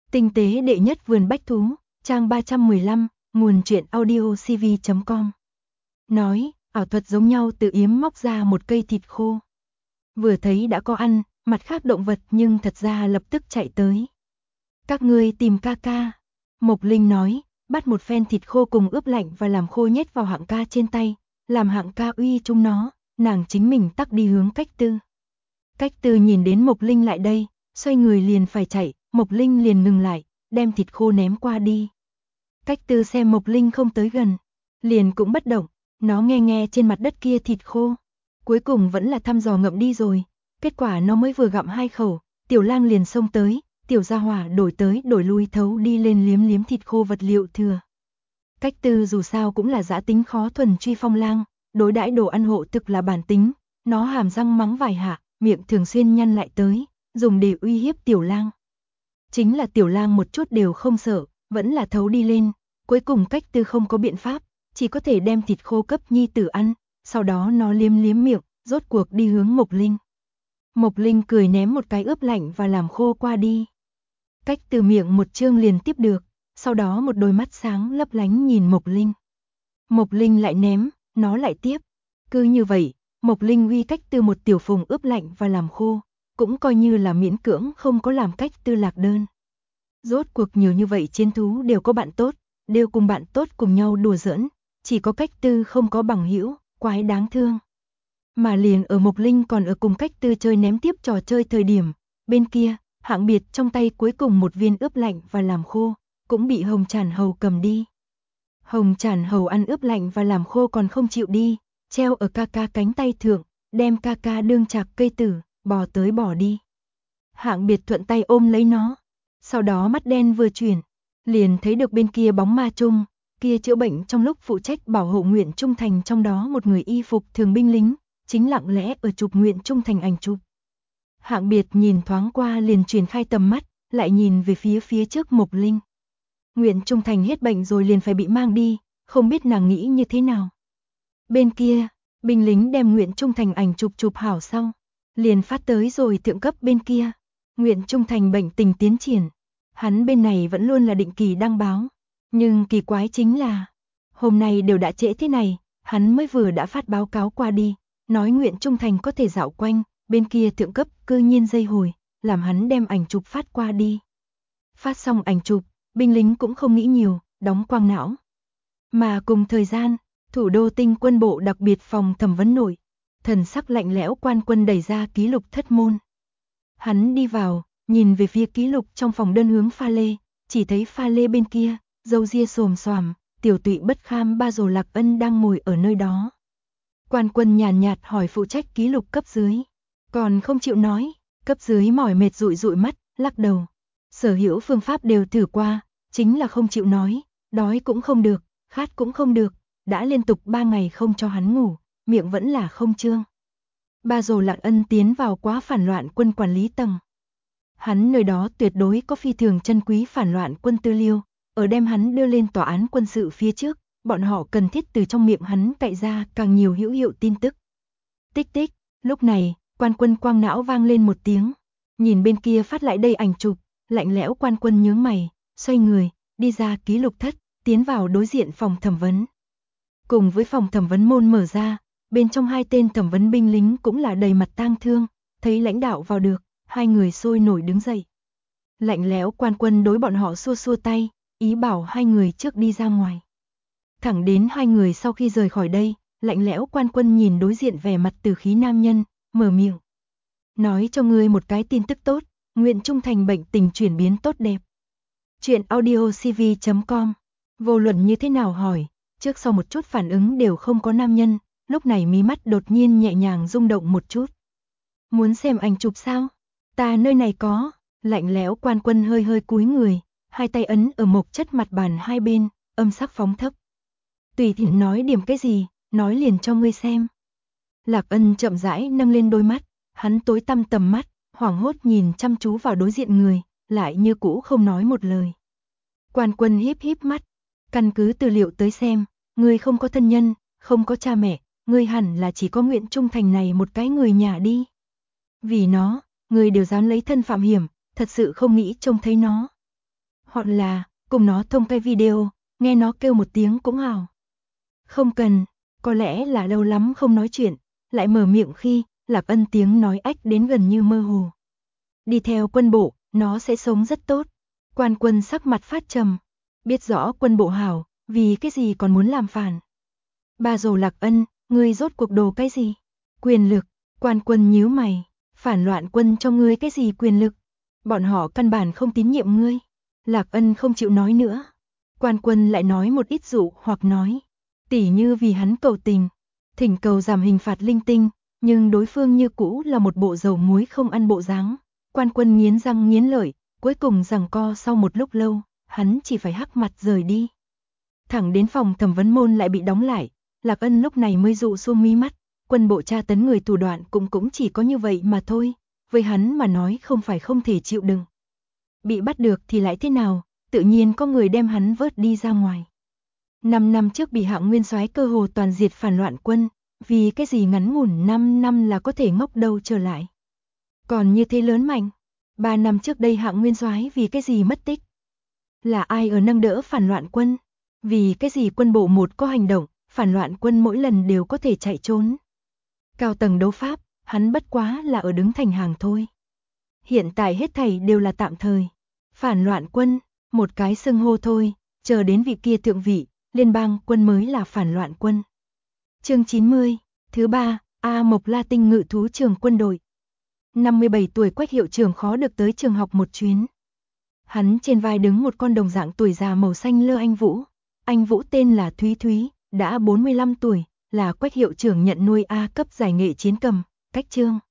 Tinh tế đệ nhất vườn bách thú, trang 315, nguồn truyện audiocv.com. Nói, ảo thuật giống nhau tự yếm móc ra một cây thịt khô. Vừa thấy đã có ăn, mặt khác động vật nhưng thật ra lập tức chạy tới. Các ngươi tìm ca ca. Mộc Linh nói, bắt một phen thịt khô cùng ướp lạnh và làm khô nhét vào Hạng ca trên tay, làm Hạng ca uy chúng nó, nàng chính mình tắc đi hướng Cách Tư. Cách Tư nhìn đến Mộc Linh lại đây, xoay người liền phải chạy, Mộc Linh liền ngừng lại, đem thịt khô ném qua đi. Cách Tư xem Mộc Linh không tới gần, liền cũng bất động, nó nghe nghe trên mặt đất kia thịt khô. Cuối cùng vẫn là thăm dò ngậm đi rồi, kết quả nó mới vừa gặm 2 khẩu, Tiểu Lang liền xông tới, Tiểu Gia Hỏa đổi tới đổi lui thấu đi lên liếm liếm thịt khô vật liệu thừa. Cách Tư dù sao cũng là dã tính khó thuần truy phong lang, đối đãi đồ ăn hộ thực là bản tính, nó hàm răng mắng vài hạ, miệng thường xuyên nhăn lại tới, dùng để uy hiếp Tiểu Lang. Chính là Tiểu Lang một chút đều không sợ, vẫn là thấu đi lên, cuối cùng Cách Tư không có biện pháp, chỉ có thể đem thịt khô cấp nhi tử ăn, sau đó nó liếm liếm miệng, rốt cuộc đi hướng Mộc Linh. Mộc Linh cười ném một cái ướp lạnh và làm khô qua đi. Cách Tư miệng một chương liền tiếp được, sau đó một đôi mắt sáng lấp lánh nhìn Mộc Linh. Mộc Linh lại ném, nó lại tiếp. Cứ như vậy, Mộc Linh uy Cách Tư một tiểu phùng ướp lạnh và làm khô, cũng coi như là miễn cưỡng không có làm Cách Tư lạc đơn. Rốt cuộc nhiều như vậy chiến thú đều có bạn tốt, đều cùng bạn tốt cùng nhau đùa giỡn, chỉ có Cách Tư không có bằng hữu, quái đáng thương. Mà liền ở Mộc Linh còn ở cùng Cách Tư chơi ném tiếp trò chơi thời điểm, bên kia, Hạng Biệt trong tay cuối cùng một viên ướp lạnh và làm khô, cũng bị Hồng Trản Hầu cầm đi. Hồng Trản Hầu ăn ướp lạnh và làm khô còn không chịu đi, treo ở ca ca cánh tay thượng, đem ca ca đương chạc cây tử, bò tới bò đi. Hạng Biệt thuận tay ôm lấy nó, sau đó mắt đen vừa chuyển, liền thấy được bên kia bóng ma chung, kia chữa bệnh trong lúc phụ trách bảo hộ nguyện trung thành trong đó một người y phục thường binh lính, chính lặng lẽ ở chụp nguyện trung thành ảnh chụp. Hạng Biệt nhìn thoáng qua liền chuyển khai tầm mắt, lại nhìn về phía trước Mộc Linh. Nguyện trung thành hết bệnh rồi liền phải bị mang đi, không biết nàng nghĩ như thế nào. Bên kia, binh lính đem nguyện trung thành ảnh chụp hảo xong, liền phát tới rồi thượng cấp bên kia. Nguyện trung thành bệnh tình tiến triển, hắn bên này vẫn luôn là định kỳ đăng báo, nhưng kỳ quái chính là, hôm nay đều đã trễ thế này, hắn mới vừa đã phát báo cáo qua đi, nói nguyện trung thành có thể dạo quanh, bên kia thượng cấp cư nhiên dây hồi, làm hắn đem ảnh chụp phát qua đi. Phát xong ảnh chụp, binh lính cũng không nghĩ nhiều, đóng quang não. Mà cùng thời gian, thủ đô Tinh quân bộ đặc biệt phòng thẩm vấn nội, thần sắc lạnh lẽo quan quân đẩy ra ký lục thất môn. Hắn đi vào, nhìn về phía ký lục trong phòng đơn hướng pha lê, chỉ thấy pha lê bên kia, râu ria xồm xoàm, tiểu tụy bất kham Ba Dồ Lạc Ân đang ngồi ở nơi đó. Quan quân nhàn nhạt hỏi phụ trách ký lục cấp dưới, còn không chịu nói, cấp dưới mỏi mệt dụi mắt, lắc đầu. Sở hữu phương pháp đều thử qua, chính là không chịu nói, đói cũng không được, khát cũng không được, đã liên tục 3 ngày không cho hắn ngủ, miệng vẫn là không trương. Ba Dồ Lạc Ân tiến vào quá phản loạn quân quản lý tầng. Hắn nơi đó tuyệt đối có phi thường chân quý phản loạn quân tư liệu, ở đem hắn đưa lên tòa án quân sự phía trước, bọn họ cần thiết từ trong miệng hắn cạy ra càng nhiều hữu hiệu tin tức. Tích tích, lúc này, quan quân quang não vang lên một tiếng, nhìn bên kia phát lại đây ảnh chụp, lạnh lẽo quan quân nhướng mày, xoay người, đi ra ký lục thất, tiến vào đối diện phòng thẩm vấn. Cùng với phòng thẩm vấn môn mở ra, bên trong 2 tên thẩm vấn binh lính cũng là đầy mặt tang thương, thấy lãnh đạo vào được, 2 người sôi nổi đứng dậy. Lạnh lẽo quan quân đối bọn họ xua xua tay, ý bảo 2 người trước đi ra ngoài. Thẳng đến 2 người sau khi rời khỏi đây, lạnh lẽo quan quân nhìn đối diện vẻ mặt từ khí nam nhân, mở miệng. Nói cho ngươi một cái tin tức tốt, nguyện trung thành bệnh tình chuyển biến tốt đẹp. Chuyện audiocv.com. Vô luận như thế nào hỏi, trước sau một chút phản ứng đều không có nam nhân, lúc này mí mắt đột nhiên nhẹ nhàng rung động một chút. Muốn xem ảnh chụp sao? Ta nơi này có. Lạnh lẽo quan quân hơi hơi cúi người, 2 tay ấn ở mộc chất mặt bàn hai bên, âm sắc phóng thấp. Tùy tiện nói điểm cái gì, nói liền cho ngươi xem. Lạc Ân chậm rãi nâng lên đôi mắt, hắn tối tăm tầm mắt, hoảng hốt nhìn chăm chú vào đối diện người, lại như cũ không nói một lời. Quan quân híp híp mắt, căn cứ tư liệu tới xem, ngươi không có thân nhân, không có cha mẹ, ngươi hẳn là chỉ có nguyện trung thành này một cái người nhà đi. Vì nó, ngươi đều dám lấy thân phạm hiểm, thật sự không nghĩ trông thấy nó. Hoặc là, cùng nó thông cái video, nghe nó kêu một tiếng cũng hào. Không cần, có lẽ là lâu lắm không nói chuyện, lại mở miệng khi, Lạc Ân tiếng nói ách đến gần như mơ hồ. Đi theo quân bộ, nó sẽ sống rất tốt. Quan Quân sắc mặt phát trầm, biết rõ quân bộ hảo, vì cái gì còn muốn làm phản. Ba dồ Lạc Ân, ngươi rốt cuộc đồ cái gì? Quyền lực. Quan Quân nhíu mày, phản loạn quân cho ngươi cái gì quyền lực? Bọn họ căn bản không tín nhiệm ngươi. Lạc Ân không chịu nói nữa. Quan Quân lại nói một ít dụ hoặc nói, tỉ như vì hắn cầu tình, thỉnh cầu giảm hình phạt linh tinh, nhưng đối phương như cũ là một bộ dầu muối không ăn bộ dáng. Quan Quân nghiến răng nghiến lợi, cuối cùng giằng co sau một lúc lâu, hắn chỉ phải hắc mặt rời đi. Thẳng đến phòng thẩm vấn môn lại bị đóng lại, Lạc Ân lúc này mới dụ xuống mí mắt, quân bộ tra tấn người thủ đoạn cũng chỉ có như vậy mà thôi, với hắn mà nói không phải không thể chịu đựng. Bị bắt được thì lại thế nào, tự nhiên có người đem hắn vớt đi ra ngoài. 5 năm trước bị Hạng Nguyên soái cơ hồ toàn diệt phản loạn quân, vì cái gì ngắn ngủn 5 năm là có thể ngóc đầu trở lại. Còn như thế lớn mạnh, 3 năm trước đây Hạng Nguyên soái vì cái gì mất tích? Là ai ở nâng đỡ phản loạn quân? Vì cái gì quân bộ một có hành động, phản loạn quân mỗi lần đều có thể chạy trốn? Cao tầng đấu pháp, hắn bất quá là ở đứng thành hàng thôi. Hiện tại hết thảy đều là tạm thời. Phản loạn quân, một cái xưng hô thôi, chờ đến vị kia thượng vị, liên bang quân mới là phản loạn quân. Chương 90, thứ 3, A Mộc La Tinh ngự thú trường quân đội. 57 tuổi Quách hiệu trưởng khó được tới trường học một chuyến. Hắn trên vai đứng một con đồng dạng tuổi già màu xanh lơ Anh Vũ. Anh Vũ tên là Thúy Thúy, đã 45 tuổi, là Quách hiệu trưởng nhận nuôi A cấp giải nghệ chiến cầm, cách trương.